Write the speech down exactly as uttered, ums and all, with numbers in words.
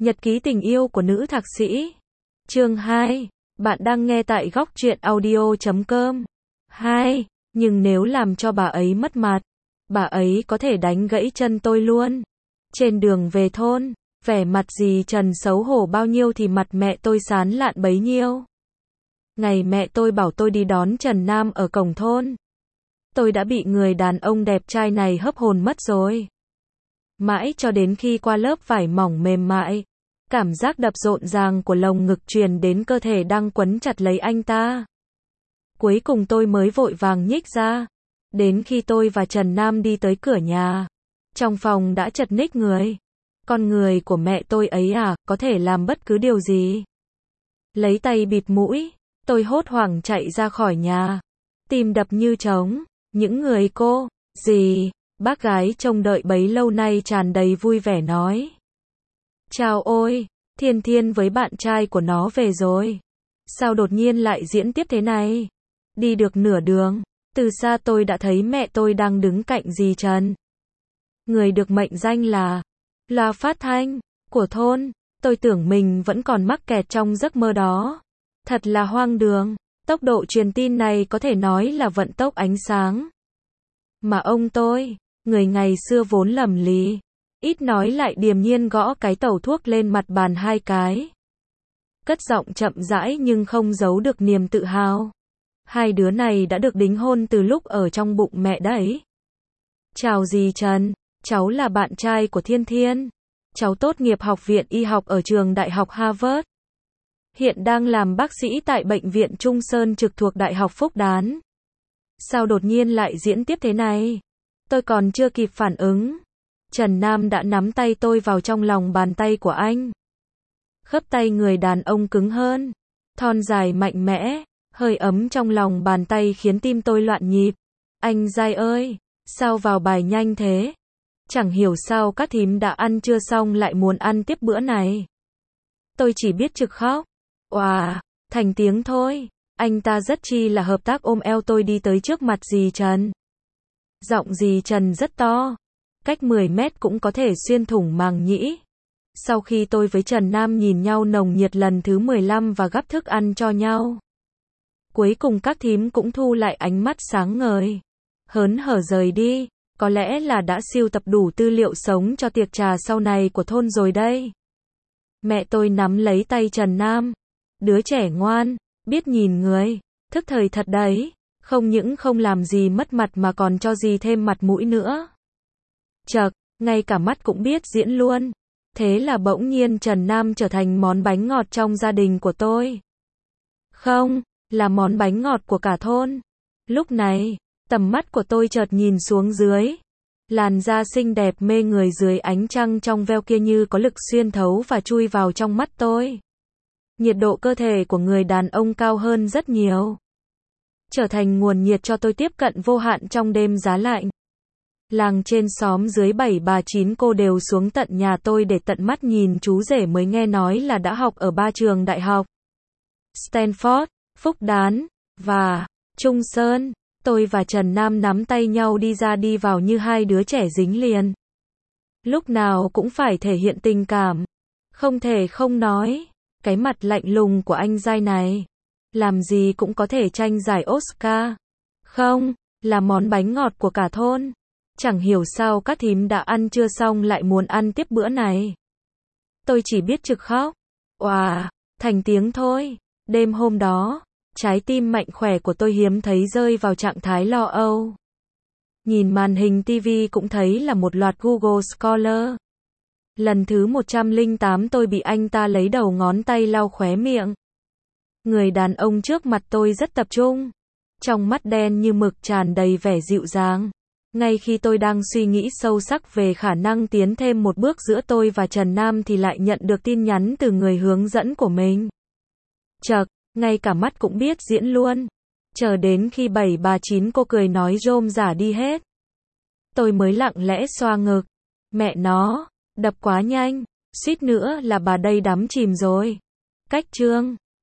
Nhật ký tình yêu của nữ thạc sĩ. Chương hai. Bạn đang nghe tại góc truyện audio chấm com. hai. Nhưng nếu làm cho bà ấy mất mặt, bà ấy có thể đánh gãy chân tôi luôn. Trên đường về thôn, vẻ mặt dì Trần xấu hổ bao nhiêu thì mặt mẹ tôi sán lạn bấy nhiêu. Ngày mẹ tôi bảo tôi đi đón Trần Nam ở cổng thôn, tôi đã bị người đàn ông đẹp trai này hấp hồn mất rồi. Mãi cho đến khi qua lớp vải mỏng mềm mại, cảm giác đập rộn ràng của lồng ngực truyền đến cơ thể đang quấn chặt lấy anh ta. Cuối cùng tôi mới vội vàng nhích ra. Đến khi tôi và Trần Nam đi tới cửa nhà, trong phòng đã chật ních người. Con người của mẹ tôi ấy à, có thể làm bất cứ điều gì. Lấy tay bịt mũi, tôi hốt hoảng chạy ra khỏi nhà. Tim đập như trống. Những người cô, dì, bác gái trông đợi bấy lâu nay tràn đầy vui vẻ nói: "Chào ôi, Thiên Thiên với bạn trai của nó về rồi. Sao đột nhiên lại diễn tiếp thế này?" Đi được nửa đường, từ xa tôi đã thấy mẹ tôi đang đứng cạnh dì Trần. Người được mệnh danh là loa phát thanh của thôn. Tôi tưởng mình vẫn còn mắc kẹt trong giấc mơ đó. Thật là hoang đường. Tốc độ truyền tin này có thể nói là vận tốc ánh sáng. Mà ông tôi, người ngày xưa vốn lầm lì, ít nói lại điềm nhiên gõ cái tẩu thuốc lên mặt bàn hai cái. Cất giọng chậm rãi nhưng không giấu được niềm tự hào. Hai đứa này đã được đính hôn từ lúc ở trong bụng mẹ đấy. "Chào dì Trần, cháu là bạn trai của Thiên Thiên. Cháu tốt nghiệp học viện y học ở trường đại học Harvard. Hiện đang làm bác sĩ tại bệnh viện Trung Sơn trực thuộc Đại học Phúc Đán." Sao đột nhiên lại diễn tiếp thế này? Tôi còn chưa kịp phản ứng, Trần Nam đã nắm tay tôi vào trong lòng bàn tay của anh. Khớp tay người đàn ông cứng hơn, thon dài mạnh mẽ, hơi ấm trong lòng bàn tay khiến tim tôi loạn nhịp. "Anh giai ơi, sao vào bài nhanh thế? Chẳng hiểu sao các thím đã ăn trưa xong lại muốn ăn tiếp bữa này." Tôi chỉ biết trực khóc. Oà, thành tiếng thôi. Anh ta rất chi là hợp tác ôm eo tôi đi tới trước mặt dì Trần. Giọng dì Trần rất to, cách mười mét cũng có thể xuyên thủng màng nhĩ. Sau khi tôi với Trần Nam nhìn nhau nồng nhiệt lần thứ mười lăm và gắp thức ăn cho nhau, cuối cùng các thím cũng thu lại ánh mắt sáng ngời, hớn hở rời đi. Có lẽ là đã sưu tập đủ tư liệu sống cho tiệc trà sau này của thôn rồi đây. Mẹ tôi nắm lấy tay Trần Nam. "Đứa trẻ ngoan, biết nhìn người, thức thời thật đấy, không những không làm gì mất mặt mà còn cho gì thêm mặt mũi nữa." Chậc, ngay cả mắt cũng biết diễn luôn. Thế là bỗng nhiên Trần Nam trở thành món bánh ngọt trong gia đình của tôi. Không, là món bánh ngọt của cả thôn. Lúc này, tầm mắt của tôi chợt nhìn xuống dưới. Làn da xinh đẹp mê người dưới ánh trăng trong veo kia như có lực xuyên thấu và chui vào trong mắt tôi. Nhiệt độ cơ thể của người đàn ông cao hơn rất nhiều, trở thành nguồn nhiệt cho tôi tiếp cận vô hạn trong đêm giá lạnh. Làng trên xóm dưới bảy bà chín cô đều xuống tận nhà tôi để tận mắt nhìn chú rể mới nghe nói là đã học ở ba trường đại học: Stanford, Phúc Đán và Trung Sơn. Tôi và Trần Nam nắm tay nhau đi ra đi vào như hai đứa trẻ dính liền. Lúc nào cũng phải thể hiện tình cảm, không thể không nói. Cái mặt lạnh lùng của anh giai này, làm gì cũng có thể tranh giải Oscar. Không, là món bánh ngọt của cả thôn. Chẳng hiểu sao các thím đã ăn trưa xong lại muốn ăn tiếp bữa này. Tôi chỉ biết trực khóc. Oà, thành tiếng thôi. Đêm hôm đó, trái tim mạnh khỏe của tôi hiếm thấy rơi vào trạng thái lo âu. Nhìn màn hình ti vi cũng thấy là một loạt Google Scholar. Lần thứ một trăm lẻ tám tôi bị anh ta lấy đầu ngón tay lau khóe miệng. Người đàn ông trước mặt tôi rất tập trung, trong mắt đen như mực tràn đầy vẻ dịu dàng. Ngay khi tôi đang suy nghĩ sâu sắc về khả năng tiến thêm một bước giữa tôi và Trần Nam thì lại nhận được tin nhắn từ người hướng dẫn của mình. Chậc, ngay cả mắt cũng biết diễn luôn. Chờ đến khi bảy bà chín cô cười nói rôm rả đi hết, tôi mới lặng lẽ xoa ngực. Mẹ nó, đập quá nhanh, suýt nữa là bà đây đắm chìm rồi. Cách chương